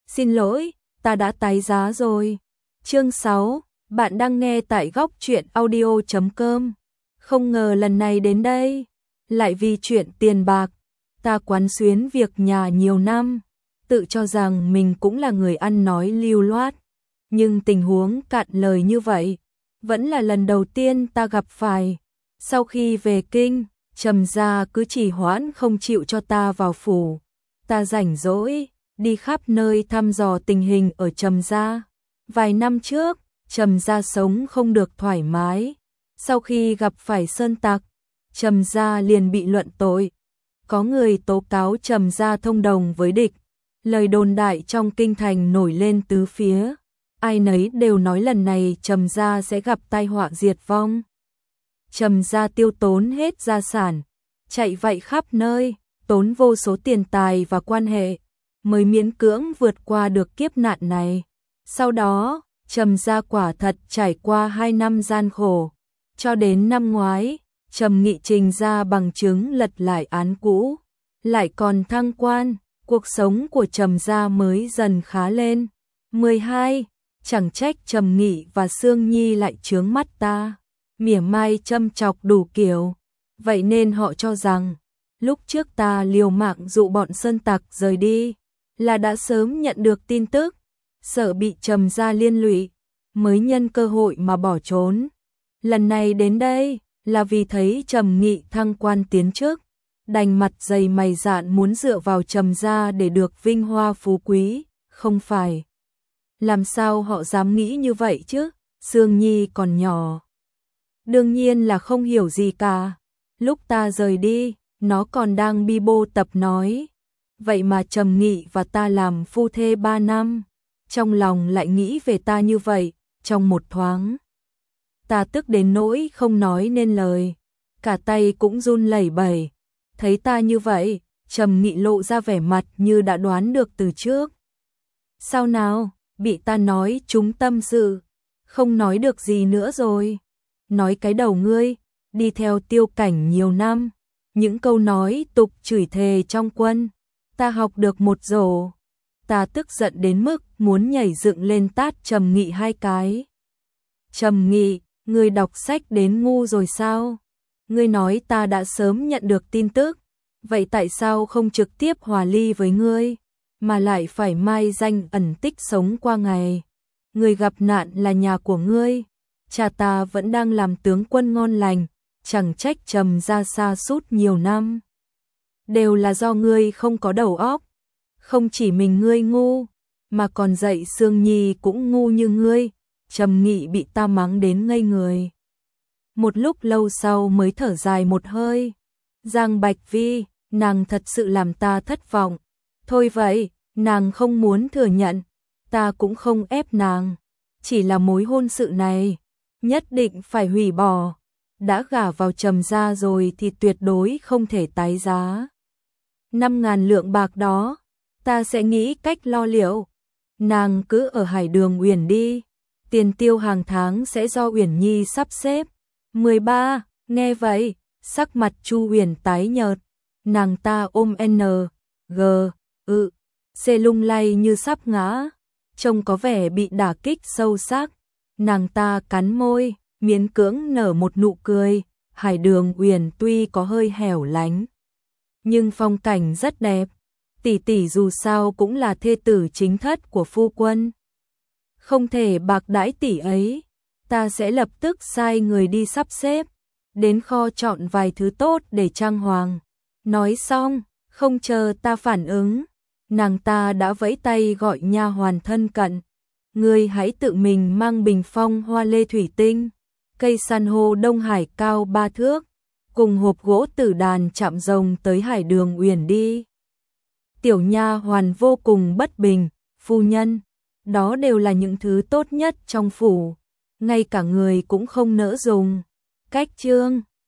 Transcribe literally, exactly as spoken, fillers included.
Xin lỗi, ta đã tái giá rồi. Chương sáu, bạn đang nghe tại góc truyện audio chấm com. Không ngờ lần này đến đây, lại vì chuyện tiền bạc, ta quán xuyến việc nhà nhiều năm, tự cho rằng mình cũng là người ăn nói lưu loát. Nhưng tình huống cạn lời như vậy, vẫn là lần đầu tiên ta gặp phải. Sau khi về kinh, Trầm gia cứ trì hoãn không chịu cho ta vào phủ. Ta rảnh rỗi, đi khắp nơi thăm dò tình hình ở Trầm gia. Vài năm trước, Trầm gia sống không được thoải mái. Sau khi gặp phải sơn tặc, Trầm gia liền bị luận tội. Có người tố cáo Trầm gia thông đồng với địch. Lời đồn đại trong kinh thành nổi lên tứ phía. Ai nấy đều nói lần này Trầm gia sẽ gặp tai họa diệt vong. Trầm gia tiêu tốn hết gia sản, chạy vậy khắp nơi, tốn vô số tiền tài và quan hệ, mới miễn cưỡng vượt qua được kiếp nạn này. Sau đó, Trầm gia quả thật trải qua hai năm gian khổ, cho đến năm ngoái, Trầm Nghị trình ra bằng chứng lật lại án cũ, lại còn thăng quan, cuộc sống của Trầm gia mới dần khá lên. mười hai. Chẳng trách Trầm Nghị và Sương Nhi lại chướng mắt ta, mỉa mai châm chọc đủ kiểu. Vậy nên họ cho rằng, lúc trước ta liều mạng dụ bọn sơn tặc rời đi, là đã sớm nhận được tin tức, sợ bị Trầm gia liên lụy, mới nhân cơ hội mà bỏ trốn. Lần này đến đây, là vì thấy Trầm Nghị thăng quan tiến chức, đành mặt dày mày dạn muốn dựa vào Trầm gia để được vinh hoa phú quý, không phải. Làm sao họ dám nghĩ như vậy chứ, Sương Nhi còn nhỏ. Đương nhiên là không hiểu gì cả. Lúc ta rời đi, nó còn đang bi bô tập nói. Vậy mà Trầm Nghị và ta làm phu thê ba năm, trong lòng lại nghĩ về ta như vậy, trong một thoáng. Ta tức đến nỗi không nói nên lời, cả tay cũng run lẩy bẩy. Thấy ta như vậy, Trầm Nghị lộ ra vẻ mặt như đã đoán được từ trước. Sao nào, bị ta nói trúng tâm sự, không nói được gì nữa rồi. Nói cái đầu ngươi, đi theo Tiêu Cảnh nhiều năm, những câu nói tục chửi thề trong quân, ta học được một rổ. Ta tức giận đến mức muốn nhảy dựng lên tát Trầm Nghị hai cái. Trầm Nghị, ngươi đọc sách đến ngu rồi sao? Ngươi nói ta đã sớm nhận được tin tức, vậy tại sao không trực tiếp hòa ly với ngươi, mà lại phải mai danh ẩn tích sống qua ngày? Người gặp nạn là nhà của ngươi, cha ta vẫn đang làm tướng quân ngon lành, chẳng trách Trầm gia sa sút nhiều năm. Đều là do ngươi không có đầu óc, không chỉ mình ngươi ngu, mà còn dạy Sương Nhi cũng ngu như ngươi. Trầm Nghị bị ta mắng đến ngây người. Một lúc lâu sau mới thở dài một hơi. Giang Bạch Vi, nàng thật sự làm ta thất vọng. Thôi vậy, nàng không muốn thừa nhận, ta cũng không ép nàng. Chỉ là mối hôn sự này, nhất định phải hủy bỏ. Đã gả vào Trầm gia rồi thì tuyệt đối không thể tái giá. Năm ngàn lượng bạc đó, ta sẽ nghĩ cách lo liệu. Nàng cứ ở Hải Đường Uyển đi, tiền tiêu hàng tháng sẽ do Uyển Nhi sắp xếp. mười ba. Nghe vậy, sắc mặt Chu Uyển tái nhợt, nàng ta ôm N, G, ự, C lung lay như sắp ngã, trông có vẻ bị đả kích sâu sắc. Nàng ta cắn môi, miễn cưỡng nở một nụ cười. Hải Đường Uyển tuy có hơi hẻo lánh, nhưng phong cảnh rất đẹp. Tỷ tỷ dù sao cũng là thê tử chính thất của phu quân, không thể bạc đãi tỷ ấy. Ta sẽ lập tức sai người đi sắp xếp, đến kho chọn vài thứ tốt để trang hoàng. Nói xong, không chờ ta phản ứng, nàng ta đã vẫy tay gọi nha hoàn thân cận. Ngươi hãy tự mình mang bình phong hoa lê thủy tinh, cây san hô Đông Hải cao ba thước, cùng hộp gỗ tử đàn chạm rồng tới Hải Đường Uyển đi. Tiểu nha hoàn vô cùng bất bình, phu nhân, đó đều là những thứ tốt nhất trong phủ, ngay cả người cũng không nỡ dùng. Cách chương